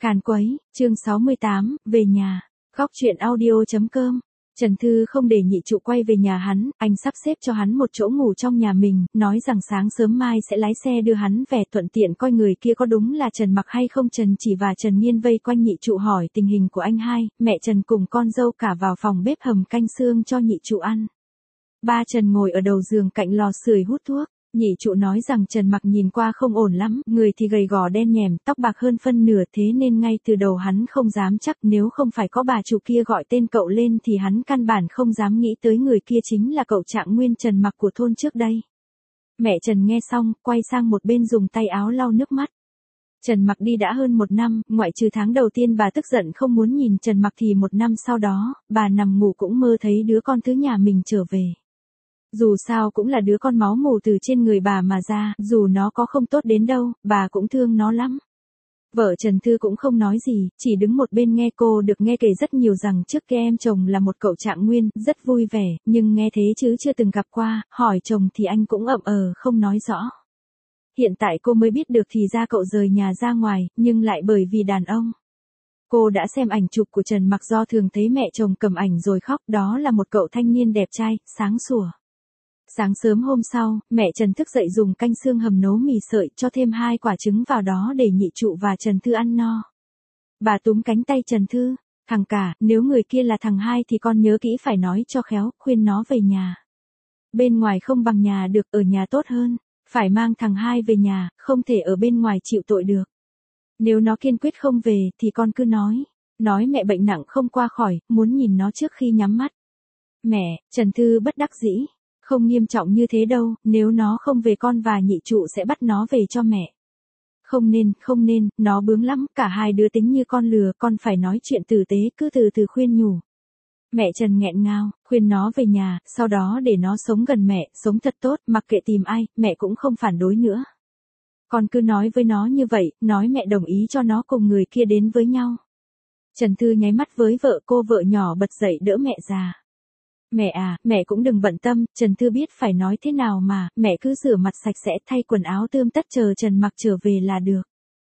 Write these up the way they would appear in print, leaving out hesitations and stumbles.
Càn quấy, chương 68, về nhà. Góc truyện audio.com. Trần Thư không để nhị trụ quay về nhà hắn, anh sắp xếp cho hắn một chỗ ngủ trong nhà mình, nói rằng sáng sớm mai sẽ lái xe đưa hắn về, thuận tiện coi người kia có đúng là Trần Mặc hay không. Trần Chỉ và Trần Nghiên vây quanh nhị trụ hỏi tình hình của anh hai, mẹ Trần cùng con dâu cả vào phòng bếp hầm canh xương cho nhị trụ ăn. Ba Trần ngồi ở đầu giường cạnh lò sưởi hút thuốc. Nhị trụ nói rằng Trần Mặc nhìn qua không ổn lắm, người thì gầy gò đen nhèm, tóc bạc hơn phân nửa, thế nên ngay từ đầu hắn không dám chắc, nếu không phải có bà chủ kia gọi tên cậu lên thì hắn căn bản không dám nghĩ tới người kia chính là cậu Trạng Nguyên Trần Mặc của thôn trước đây. Mẹ Trần nghe xong, quay sang một bên dùng tay áo lau nước mắt. Trần Mặc đi đã hơn 1 năm, ngoại trừ tháng đầu tiên bà tức giận không muốn nhìn Trần Mặc thì 1 năm sau đó, bà nằm ngủ cũng mơ thấy đứa con thứ nhà mình trở về. Dù sao cũng là đứa con máu mủ từ trên người bà mà ra, dù nó có không tốt đến đâu, bà cũng thương nó lắm. Vợ Trần Thư cũng không nói gì, chỉ đứng một bên nghe. Cô được nghe kể rất nhiều rằng trước kia em chồng là một cậu Trạng Nguyên, rất vui vẻ, nhưng nghe thế chứ chưa từng gặp qua, hỏi chồng thì anh cũng không nói rõ. Hiện tại cô mới biết được thì ra cậu rời nhà ra ngoài, nhưng lại bởi vì đàn ông. Cô đã xem ảnh chụp của Trần Mặc do thường thấy mẹ chồng cầm ảnh rồi khóc, đó là một cậu thanh niên đẹp trai, sáng sủa. Sáng sớm hôm sau, mẹ Trần thức dậy dùng canh xương hầm nấu mì sợi, cho thêm 2 quả trứng vào đó để nhị trụ và Trần Thư ăn no. Bà túm cánh tay Trần Thư, thằng cả, nếu người kia là thằng hai thì con nhớ kỹ phải nói cho khéo, khuyên nó về nhà. Bên ngoài không bằng nhà được, ở nhà tốt hơn, phải mang thằng hai về nhà, không thể ở bên ngoài chịu tội được. Nếu nó kiên quyết không về thì con cứ nói mẹ bệnh nặng không qua khỏi, muốn nhìn nó trước khi nhắm mắt. Mẹ, Trần Thư bất đắc dĩ. Không nghiêm trọng như thế đâu, nếu nó không về con và nhị trụ sẽ bắt nó về cho mẹ. Không nên, nó bướng lắm, cả hai đứa tính như con lừa, con phải nói chuyện tử tế, cứ từ từ khuyên nhủ. Mẹ Trần nghẹn ngào, khuyên nó về nhà, sau đó để nó sống gần mẹ, sống thật tốt, mặc kệ tìm ai, mẹ cũng không phản đối nữa. Con cứ nói với nó như vậy, nói mẹ đồng ý cho nó cùng người kia đến với nhau. Trần Thư nháy mắt với vợ cô, vợ nhỏ bật dậy đỡ mẹ già. Mẹ à, mẹ cũng đừng bận tâm, Trần Thư biết phải nói thế nào mà, mẹ cứ rửa mặt sạch sẽ, thay quần áo tươm tất chờ Trần Mặc trở về là được.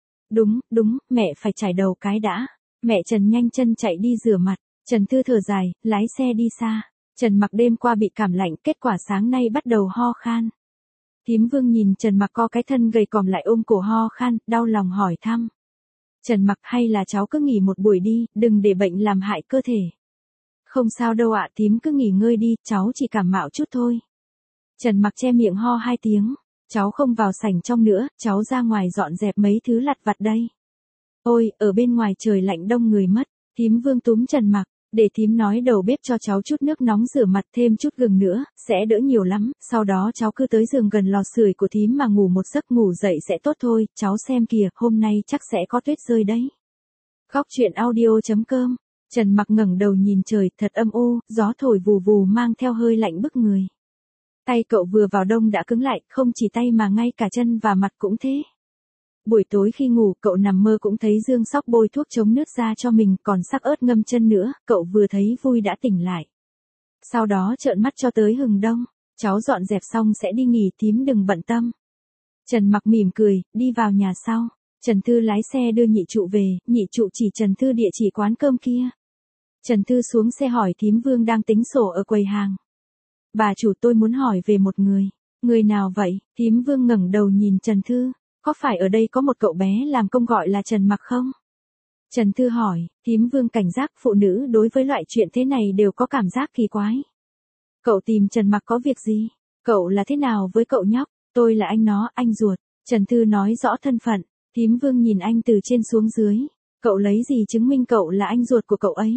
Đúng, mẹ phải chải đầu cái đã. Mẹ Trần nhanh chân chạy đi rửa mặt, Trần Thư thở dài, lái xe đi xa. Trần Mặc đêm qua bị cảm lạnh, kết quả sáng nay bắt đầu ho khan. Thím Vương nhìn Trần Mặc co cái thân gầy còm lại ôm cổ ho khan, đau lòng hỏi thăm. Trần Mặc, hay là cháu cứ nghỉ một buổi đi, đừng để bệnh làm hại cơ thể. Không sao đâu ạ, thím cứ nghỉ ngơi đi, cháu chỉ cảm mạo chút thôi. Trần Mặc che miệng ho 2 tiếng, cháu không vào sảnh trong nữa, cháu ra ngoài dọn dẹp mấy thứ lặt vặt đây. Ôi, ở bên ngoài trời lạnh đông người mất. Thím Vương túm Trần Mặc, để thím nói đầu bếp cho cháu chút nước nóng rửa mặt, thêm chút gừng nữa, sẽ đỡ nhiều lắm, sau đó cháu cứ tới giường gần lò sưởi của thím mà ngủ một giấc, ngủ dậy sẽ tốt thôi, cháu xem kìa, hôm nay chắc sẽ có tuyết rơi đấy. Góc truyện audio.com. Trần Mặc ngẩng đầu nhìn trời, thật âm u, gió thổi vù vù mang theo hơi lạnh bức người. Tay cậu vừa vào đông đã cứng lại, không chỉ tay mà ngay cả chân và mặt cũng thế. Buổi tối khi ngủ, cậu nằm mơ cũng thấy Dương Sóc bôi thuốc chống nứt ra cho mình, còn sắc ớt ngâm chân nữa, cậu vừa thấy vui đã tỉnh lại. Sau đó trợn mắt cho tới hừng đông, cháu dọn dẹp xong sẽ đi nghỉ, thím đừng bận tâm. Trần Mặc mỉm cười, đi vào nhà sau. Trần Thư lái xe đưa nhị trụ về, nhị trụ chỉ Trần Thư địa chỉ quán cơm kia. Trần Thư xuống xe hỏi thím Vương đang tính sổ ở quầy hàng. Bà chủ, tôi muốn hỏi về một người. Người nào vậy? Thím Vương ngẩng đầu nhìn Trần Thư. Có phải ở đây có một cậu bé làm công gọi là Trần Mặc không? Trần Thư hỏi, thím Vương cảnh giác, phụ nữ đối với loại chuyện thế này đều có cảm giác kỳ quái. Cậu tìm Trần Mặc có việc gì? Cậu là thế nào với cậu nhóc? Tôi là anh nó, anh ruột. Trần Thư nói rõ thân phận. Thím Vương nhìn anh từ trên xuống dưới. Cậu lấy gì chứng minh cậu là anh ruột của cậu ấy?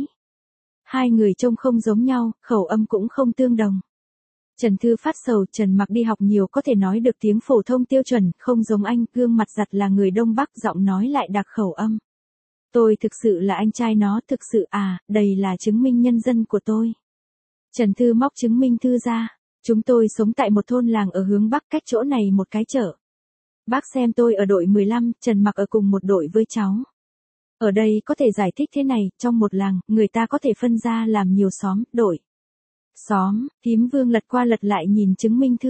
Hai người trông không giống nhau, khẩu âm cũng không tương đồng. Trần Thư phát sầu, Trần Mặc đi học nhiều có thể nói được tiếng phổ thông tiêu chuẩn, không giống anh, gương mặt giặt là người Đông Bắc, giọng nói lại đặc khẩu âm. Tôi thực sự là anh trai nó, thực sự à, đây là chứng minh nhân dân của tôi. Trần Thư móc chứng minh thư ra. Chúng tôi sống tại một thôn làng ở hướng Bắc, cách chỗ này một cái chợ. Bác xem tôi ở đội 15, Trần Mặc ở cùng một đội với cháu. Ở đây có thể giải thích thế này, trong một làng, người ta có thể phân ra làm nhiều xóm, đội. Xóm, thím Vương lật qua lật lại nhìn chứng minh thư.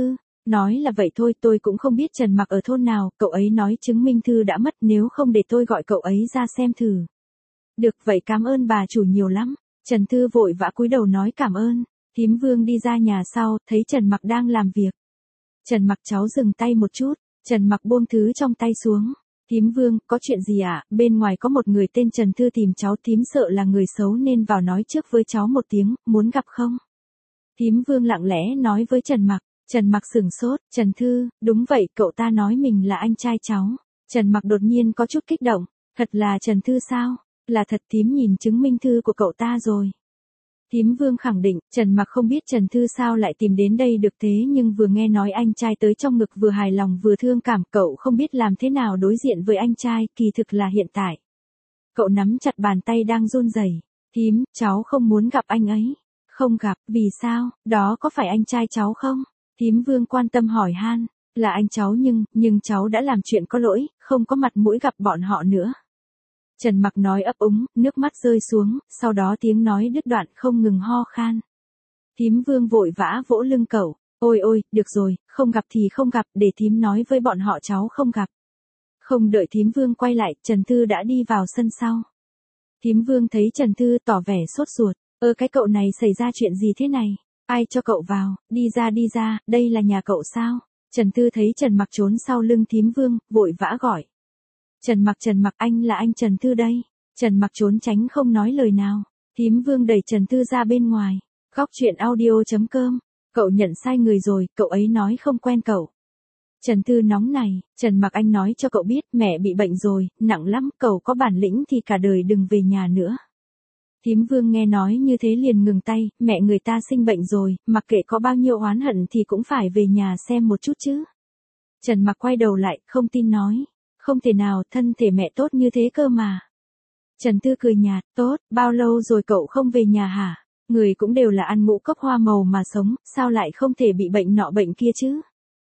Nói là vậy thôi, tôi cũng không biết Trần Mặc ở thôn nào, cậu ấy nói chứng minh thư đã mất, nếu không để tôi gọi cậu ấy ra xem thử. Được, vậy cảm ơn bà chủ nhiều lắm. Trần Thư vội vã cúi đầu nói cảm ơn. Thím Vương đi ra nhà sau, thấy Trần Mặc đang làm việc. Trần Mặc cháu dừng tay một chút, Trần Mặc buông thứ trong tay xuống. Thím Vương, có chuyện gì ạ? Bên ngoài có một người tên Trần Thư tìm cháu, thím sợ là người xấu nên vào nói trước với cháu một tiếng, muốn gặp không? Thím Vương lặng lẽ nói với Trần Mặc. Trần Mặc sửng sốt, Trần Thư, đúng vậy, cậu ta nói mình là anh trai cháu. Trần Mặc đột nhiên có chút kích động, thật là Trần Thư sao? Là thật, thím nhìn chứng minh thư của cậu ta rồi. Thím Vương khẳng định, Trần Mặc không biết Trần Thư sao lại tìm đến đây được, thế nhưng vừa nghe nói anh trai tới trong ngực vừa hài lòng vừa thương cảm, cậu không biết làm thế nào đối diện với anh trai, kỳ thực là hiện tại. Cậu nắm chặt bàn tay đang run rẩy. Thím, cháu không muốn gặp anh ấy. Không gặp, vì sao, đó có phải anh trai cháu không? Thím Vương quan tâm hỏi han, là anh cháu nhưng cháu đã làm chuyện có lỗi, không có mặt mũi gặp bọn họ nữa. Trần Mặc nói ấp úng, nước mắt rơi xuống, sau đó tiếng nói đứt đoạn không ngừng ho khan. Thím Vương vội vã vỗ lưng cậu, ôi ôi, được rồi, không gặp thì không gặp, để thím nói với bọn họ cháu không gặp. Không đợi thím Vương quay lại, Trần Thư đã đi vào sân sau. Thím Vương thấy Trần Thư tỏ vẻ sốt ruột, cái cậu này xảy ra chuyện gì thế này? Ai cho cậu vào, đi ra, đây là nhà cậu sao? Trần Thư thấy Trần Mặc trốn sau lưng thím Vương, vội vã gọi. Trần Mặc, anh là anh Trần Thư đây. Trần Mặc trốn tránh không nói lời nào. Thím Vương đẩy Trần Thư ra bên ngoài. Góc truyện audio.com. Cậu nhận sai người rồi, cậu ấy nói không quen cậu. Trần Thư nóng này, Trần Mặc anh nói cho cậu biết mẹ bị bệnh rồi, nặng lắm, cậu có bản lĩnh thì cả đời đừng về nhà nữa. Thím Vương nghe nói như thế liền ngừng tay, mẹ người ta sinh bệnh rồi, mặc kệ có bao nhiêu oán hận thì cũng phải về nhà xem một chút chứ. Trần Mặc quay đầu lại, không tin nói. Không thể nào, thân thể mẹ tốt như thế cơ mà. Trần Thư cười nhạt, tốt, bao lâu rồi cậu không về nhà hả? Người cũng đều là ăn ngũ cốc hoa màu mà sống, sao lại không thể bị bệnh nọ bệnh kia chứ?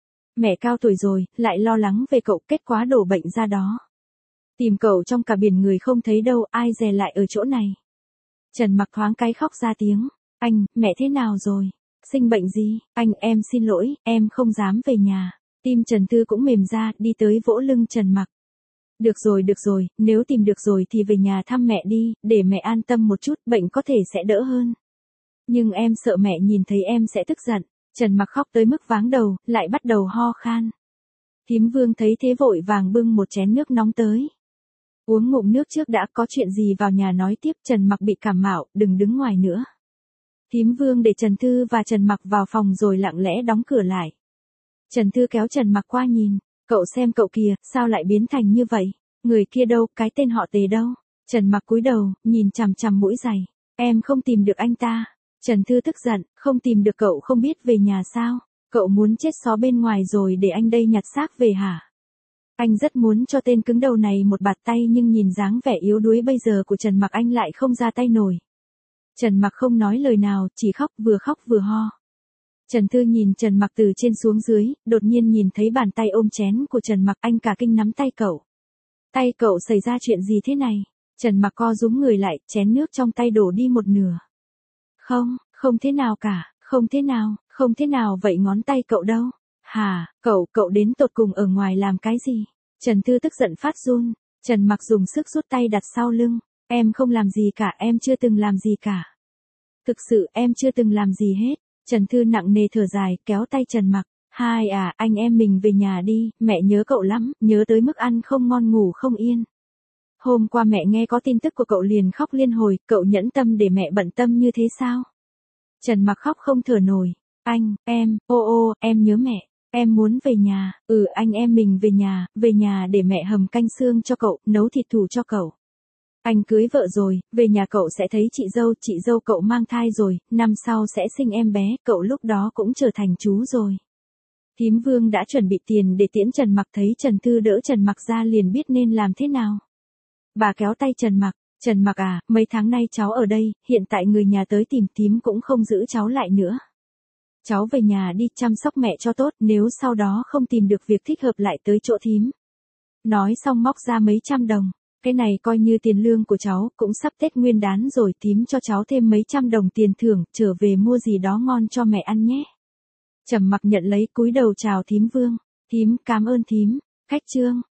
Mẹ cao tuổi rồi, lại lo lắng về cậu, kết quả đổ bệnh ra đó. Tìm cậu trong cả biển người không thấy đâu, ai dè lại ở chỗ này. Trần Mặc thoáng cái khóc ra tiếng, anh, mẹ thế nào rồi? Sinh bệnh gì? Anh, em xin lỗi, em không dám về nhà. Tim Trần Thư cũng mềm ra, đi tới vỗ lưng Trần Mặc. Được rồi, nếu tìm được rồi thì về nhà thăm mẹ đi, để mẹ an tâm một chút, bệnh có thể sẽ đỡ hơn. Nhưng em sợ mẹ nhìn thấy em sẽ tức giận. Trần Mặc khóc tới mức váng đầu, lại bắt đầu ho khan. Thím Vương thấy thế vội vàng bưng một chén nước nóng tới. Uống ngụm nước trước đã, có chuyện gì vào nhà nói tiếp. Trần Mặc bị cảm mạo, đừng đứng ngoài nữa. Thím Vương để Trần Thư và Trần Mặc vào phòng rồi lặng lẽ đóng cửa lại. Trần Thư kéo Trần Mặc qua nhìn, cậu xem cậu kìa, sao lại biến thành như vậy? Người kia đâu, cái tên họ Tề đâu? Trần Mặc cúi đầu, nhìn chằm chằm mũi giày. Em không tìm được anh ta. Trần Thư tức giận, không tìm được cậu không biết về nhà sao? Cậu muốn chết xó bên ngoài rồi để anh đây nhặt xác về hả? Anh rất muốn cho tên cứng đầu này một bạt tay nhưng nhìn dáng vẻ yếu đuối bây giờ của Trần Mặc anh lại không ra tay nổi. Trần Mặc không nói lời nào, chỉ khóc vừa ho. Trần Thư nhìn Trần Mặc từ trên xuống dưới, đột nhiên nhìn thấy bàn tay ôm chén của Trần Mặc, anh cả kinh nắm tay cậu. Tay cậu xảy ra chuyện gì thế này? Trần Mặc co rúm người lại, chén nước trong tay đổ đi một nửa. Không thế nào cả, không thế nào vậy, ngón tay cậu đâu? Hả, cậu đến tột cùng ở ngoài làm cái gì? Trần Thư tức giận phát run. Trần Mặc dùng sức rút tay đặt sau lưng. Em không làm gì cả, em chưa từng làm gì cả. Thực sự em chưa từng làm gì hết. Trần Thư nặng nề thở dài, kéo tay Trần Mặc. Hai à, anh em mình về nhà đi, mẹ nhớ cậu lắm, nhớ tới mức ăn không ngon ngủ không yên. Hôm qua mẹ nghe có tin tức của cậu liền khóc liên hồi, cậu nhẫn tâm để mẹ bận tâm như thế sao? Trần Mặc khóc không thở nổi. Anh, em, em nhớ mẹ, em muốn về nhà, anh em mình về nhà để mẹ hầm canh xương cho cậu, nấu thịt thù cho cậu. Anh cưới vợ rồi, về nhà cậu sẽ thấy chị dâu cậu mang thai rồi, năm sau sẽ sinh em bé, cậu lúc đó cũng trở thành chú rồi. Thím Vương đã chuẩn bị tiền để tiễn Trần Mặc, thấy Trần Thư đỡ Trần Mặc ra liền biết nên làm thế nào. Bà kéo tay Trần Mặc à, mấy tháng nay cháu ở đây, hiện tại người nhà tới tìm thím cũng không giữ cháu lại nữa. Cháu về nhà đi chăm sóc mẹ cho tốt, nếu sau đó không tìm được việc thích hợp lại tới chỗ thím. Nói xong móc ra mấy trăm đồng. Cái này coi như tiền lương của cháu, cũng sắp Tết Nguyên đán rồi, thím cho cháu thêm mấy trăm đồng tiền thưởng, trở về mua gì đó ngon cho mẹ ăn nhé. Trầm Mặc nhận lấy cúi đầu chào thím Vương. Thím, cảm ơn thím. Khách Trương.